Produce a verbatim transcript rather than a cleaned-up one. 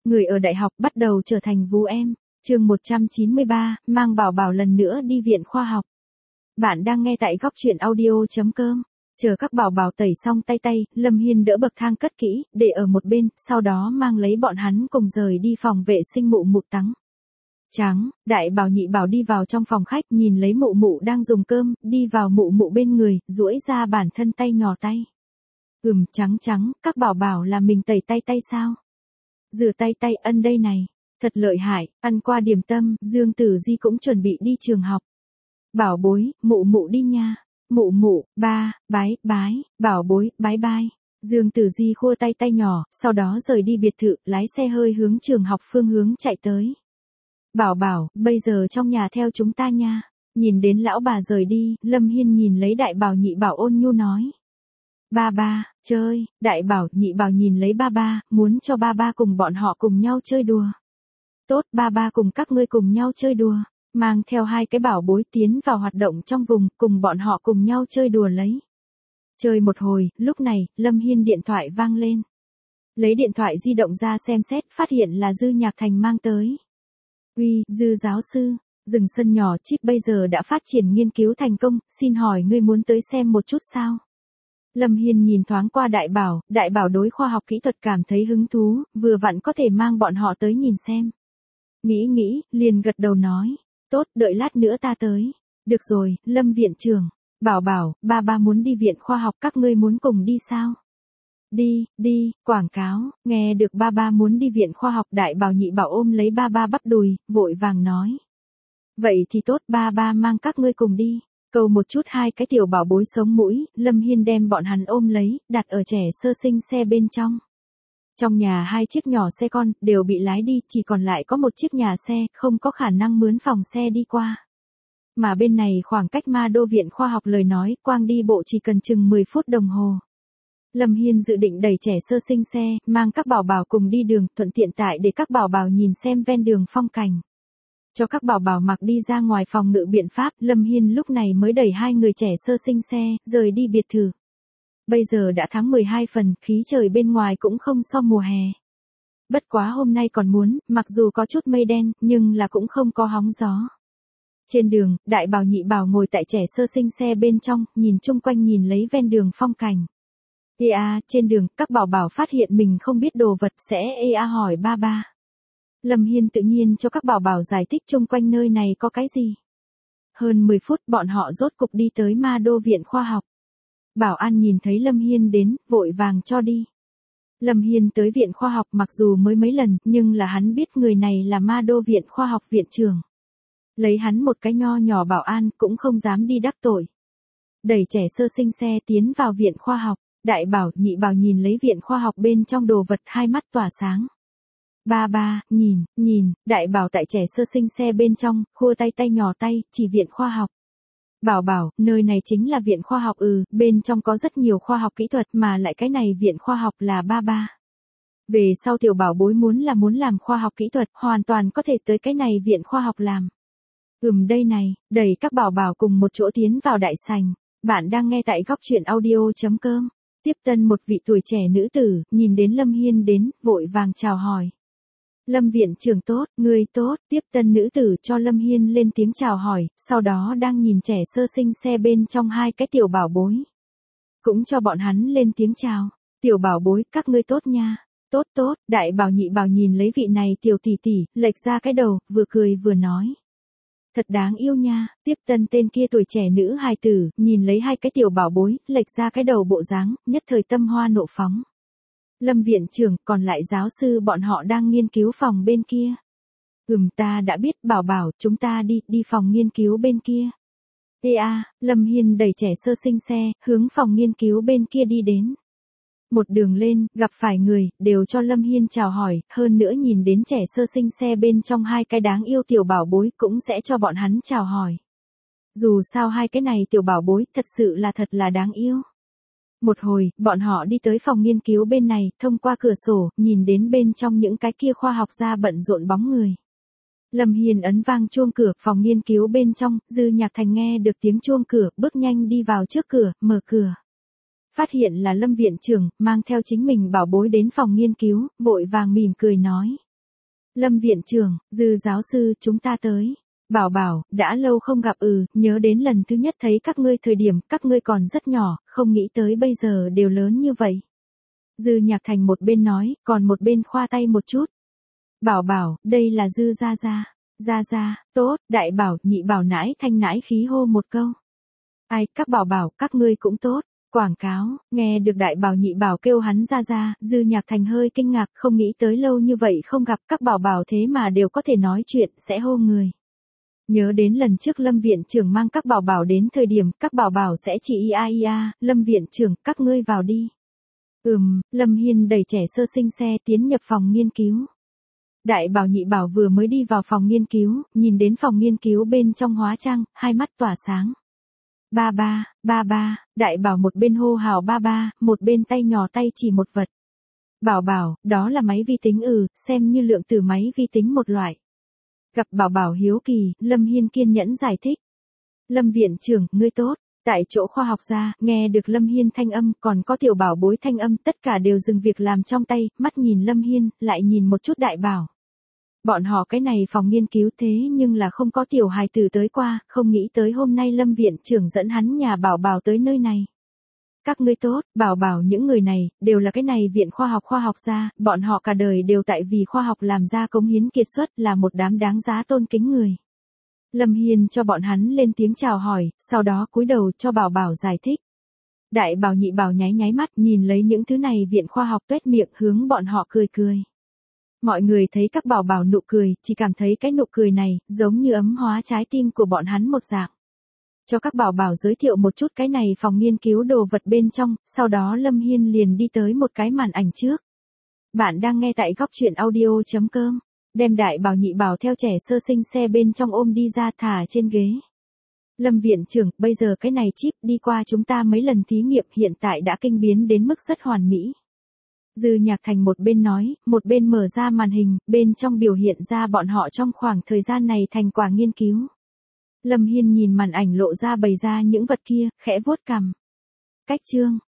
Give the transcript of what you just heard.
Người ở đại học bắt đầu trở thành vú em. Chương một trăm chín mươi ba, mang Bảo Bảo lần nữa đi viện khoa học. Bạn đang nghe tại góc truyện audio chấm com. Chờ các Bảo Bảo tẩy xong tay tay, Lâm Hiên đỡ bậc thang cất kỹ, để ở một bên, sau đó mang lấy bọn hắn cùng rời đi phòng vệ sinh Mụ Mụ Tắng. Trắng, Đại Bảo Nhị Bảo đi vào trong phòng khách, nhìn lấy Mụ Mụ đang dùng cơm, đi vào Mụ Mụ bên người, duỗi ra bản thân tay nhỏ tay. Ừm, Trắng Trắng, các Bảo Bảo là mình tẩy tay tay sao? Rửa tay tay ân đây này. Thật lợi hại, ăn qua điểm tâm, Dương Tử Di cũng chuẩn bị đi trường học. Bảo bối, Mụ Mụ đi nha. Mụ Mụ, ba, bái, bái, Bảo bối, bái bai. Dương Tử Di khua tay tay nhỏ, sau đó rời đi biệt thự, lái xe hơi hướng trường học phương hướng chạy tới. Bảo Bảo, bây giờ trong nhà theo chúng ta nha. Nhìn đến lão bà rời đi, Lâm Hiên nhìn lấy Đại Bảo Nhị Bảo ôn nhu nói. Ba ba, chơi, Đại Bảo Nhị Bảo nhìn lấy ba ba, muốn cho ba ba cùng bọn họ cùng nhau chơi đùa. Tốt, ba ba cùng các ngươi cùng nhau chơi đùa. Mang theo hai cái bảo bối tiến vào hoạt động trong vùng, cùng bọn họ cùng nhau chơi đùa lấy. Chơi một hồi, lúc này, Lâm Hiên điện thoại vang lên. Lấy điện thoại di động ra xem xét, phát hiện là Dư Nhạc Thành mang tới. Uy, Dư giáo sư, rừng sân nhỏ chip bây giờ đã phát triển nghiên cứu thành công, xin hỏi ngươi muốn tới xem một chút sao? Lâm Hiên nhìn thoáng qua Đại Bảo, Đại Bảo đối khoa học kỹ thuật cảm thấy hứng thú, vừa vặn có thể mang bọn họ tới nhìn xem. Nghĩ nghĩ, liền gật đầu nói. Tốt, đợi lát nữa ta tới. Được rồi, Lâm viện trưởng. Bảo Bảo, ba ba muốn đi viện khoa học, các ngươi muốn cùng đi sao? Đi, đi, quảng cáo, nghe được ba ba muốn đi viện khoa học, Đại Bảo Nhị Bảo ôm lấy ba ba bắp đùi, vội vàng nói. Vậy thì tốt, ba ba mang các ngươi cùng đi. Cầu một chút hai cái tiểu bảo bối sống mũi, Lâm Hiên đem bọn hắn ôm lấy, đặt ở trẻ sơ sinh xe bên trong. Trong nhà hai chiếc nhỏ xe con, đều bị lái đi, chỉ còn lại có một chiếc nhà xe, không có khả năng mướn phòng xe đi qua. Mà bên này khoảng cách Ma Đô viện khoa học lời nói, quang đi bộ chỉ cần chừng mười phút đồng hồ. Lâm Hiên dự định đẩy trẻ sơ sinh xe, mang các bảo bảo cùng đi đường, thuận tiện tại để các bảo bảo nhìn xem ven đường phong cảnh. Cho các bảo bảo mặc đi ra ngoài phòng ngự biện pháp, Lâm Hiên lúc này mới đẩy hai người trẻ sơ sinh xe, rời đi biệt thự. Bây giờ đã tháng mười hai phần, khí trời bên ngoài cũng không so mùa hè. Bất quá hôm nay còn muốn, mặc dù có chút mây đen, nhưng là cũng không có hóng gió. Trên đường, Đại Bảo Nhị Bảo ngồi tại trẻ sơ sinh xe bên trong, nhìn chung quanh nhìn lấy ven đường phong cảnh. Ê a, trên đường, các bảo bảo phát hiện mình không biết đồ vật sẽ ê a hỏi ba ba. Lâm Hiên tự nhiên cho các bảo bảo giải thích chung quanh nơi này có cái gì. Hơn mười phút bọn họ rốt cục đi tới Ma Đô viện khoa học. Bảo an nhìn thấy Lâm Hiên đến, vội vàng cho đi. Lâm Hiên tới viện khoa học mặc dù mới mấy lần, nhưng là hắn biết người này là Ma Đô viện khoa học viện trưởng. Lấy hắn một cái nho nhỏ bảo an cũng không dám đi đắc tội. Đẩy trẻ sơ sinh xe tiến vào viện khoa học, Đại Bảo Nhị Bảo nhìn lấy viện khoa học bên trong đồ vật hai mắt tỏa sáng. Ba ba, nhìn, nhìn, Đại Bảo tại trẻ sơ sinh xe bên trong, khua tay tay nhỏ tay, chỉ viện khoa học. Bảo Bảo, nơi này chính là viện khoa học ừ, bên trong có rất nhiều khoa học kỹ thuật mà lại cái này viện khoa học là ba ba. Về sau tiểu bảo bối muốn là muốn làm khoa học kỹ thuật, hoàn toàn có thể tới cái này viện khoa học làm. Ừm đây này, đẩy các bảo bảo cùng một chỗ tiến vào đại sảnh. Bạn đang nghe tại góc truyện audio chấm com. Tiếp tân một vị tuổi trẻ nữ tử, nhìn đến Lâm Hiên đến, vội vàng chào hỏi. Lâm viện trưởng tốt, người tốt, tiếp tân nữ tử cho Lâm Hiên lên tiếng chào hỏi, sau đó đang nhìn trẻ sơ sinh xe bên trong hai cái tiểu bảo bối. Cũng cho bọn hắn lên tiếng chào, tiểu bảo bối, các ngươi tốt nha, tốt tốt, Đại Bảo Nhị Bảo nhìn lấy vị này tiểu tỷ tỷ, lệch ra cái đầu, vừa cười vừa nói. Thật đáng yêu nha, tiếp tân tên kia tuổi trẻ nữ hài tử, nhìn lấy hai cái tiểu bảo bối, lệch ra cái đầu bộ dáng, nhất thời tâm hoa nộ phóng. Lâm viện trưởng, còn lại giáo sư bọn họ đang nghiên cứu phòng bên kia. Ừm ta đã biết Bảo Bảo, chúng ta đi, đi phòng nghiên cứu bên kia. Ê a, Lâm Hiên đẩy trẻ sơ sinh xe, hướng phòng nghiên cứu bên kia đi đến. Một đường lên, gặp phải người, đều cho Lâm Hiên chào hỏi, hơn nữa nhìn đến trẻ sơ sinh xe bên trong hai cái đáng yêu tiểu bảo bối cũng sẽ cho bọn hắn chào hỏi. Dù sao hai cái này tiểu bảo bối thật sự là thật là đáng yêu. Một hồi, bọn họ đi tới phòng nghiên cứu bên này, thông qua cửa sổ, nhìn đến bên trong những cái kia khoa học gia bận rộn bóng người. Lâm Hiên ấn vang chuông cửa, phòng nghiên cứu bên trong, Dư Nhạc Thành nghe được tiếng chuông cửa, bước nhanh đi vào trước cửa, mở cửa. Phát hiện là Lâm viện trưởng, mang theo chính mình bảo bối đến phòng nghiên cứu, vội vàng mỉm cười nói. Lâm viện trưởng, Dư giáo sư, chúng ta tới. Bảo bảo, đã lâu không gặp ừ, nhớ đến lần thứ nhất thấy các ngươi thời điểm các ngươi còn rất nhỏ, không nghĩ tới bây giờ đều lớn như vậy. Dư Nhạc Thành một bên nói, còn một bên khoa tay một chút. Bảo bảo, đây là Dư gia gia. Gia gia, tốt, đại bảo, nhị bảo nãi thanh nãi khí hô một câu. Ai, các bảo bảo, các ngươi cũng tốt. Quảng cáo, nghe được đại bảo nhị bảo kêu hắn ra ra, Dư Nhạc Thành hơi kinh ngạc, không nghĩ tới lâu như vậy không gặp các bảo bảo thế mà đều có thể nói chuyện, sẽ hô người. Nhớ đến lần trước Lâm viện trưởng mang các bảo bảo đến thời điểm các bảo bảo sẽ chỉ ia ia, Lâm viện trưởng, các ngươi vào đi. Ừm, Lâm Hiên đẩy trẻ sơ sinh xe tiến nhập phòng nghiên cứu. Đại bảo nhị bảo vừa mới đi vào phòng nghiên cứu, nhìn đến phòng nghiên cứu bên trong hóa trang, hai mắt tỏa sáng. Ba ba, ba ba, đại bảo một bên hô hào ba ba, một bên tay nhỏ tay chỉ một vật. Bảo bảo, đó là máy vi tính ừ, xem như lượng tử máy vi tính một loại. Gặp bảo bảo hiếu kỳ, Lâm Hiên kiên nhẫn giải thích. Lâm viện trưởng, ngươi tốt. Tại chỗ khoa học gia, nghe được Lâm Hiên thanh âm, còn có tiểu bảo bối thanh âm, tất cả đều dừng việc làm trong tay, mắt nhìn Lâm Hiên, lại nhìn một chút đại bảo. Bọn họ cái này phòng nghiên cứu thế nhưng là không có tiểu hài tử tới qua, không nghĩ tới hôm nay Lâm viện trưởng dẫn hắn nhà bảo bảo tới nơi này. Các ngươi tốt, bảo bảo những người này, đều là cái này viện khoa học khoa học gia, bọn họ cả đời đều tại vì khoa học làm ra cống hiến kiệt xuất là một đám đáng giá tôn kính người. Lâm Hiên cho bọn hắn lên tiếng chào hỏi, sau đó cúi đầu cho bảo bảo giải thích. Đại bảo nhị bảo nháy nháy mắt nhìn lấy những thứ này viện khoa học tuét miệng hướng bọn họ cười cười. Mọi người thấy các bảo bảo nụ cười, chỉ cảm thấy cái nụ cười này, giống như ấm hóa trái tim của bọn hắn một dạng. Cho các bảo bảo giới thiệu một chút cái này phòng nghiên cứu đồ vật bên trong, sau đó Lâm Hiên liền đi tới một cái màn ảnh trước. Bạn đang nghe tại góc truyện audio chấm com, đem đại bảo nhị bảo theo trẻ sơ sinh xe bên trong ôm đi ra thả trên ghế. Lâm viện trưởng, bây giờ cái này chip đi qua chúng ta mấy lần thí nghiệm hiện tại đã kinh biến đến mức rất hoàn mỹ. Dư Nhạc Thành một bên nói, một bên mở ra màn hình, bên trong biểu hiện ra bọn họ trong khoảng thời gian này thành quả nghiên cứu. Lâm Hiên nhìn màn ảnh lộ ra bày ra những vật kia, khẽ vuốt cằm. Cách chương,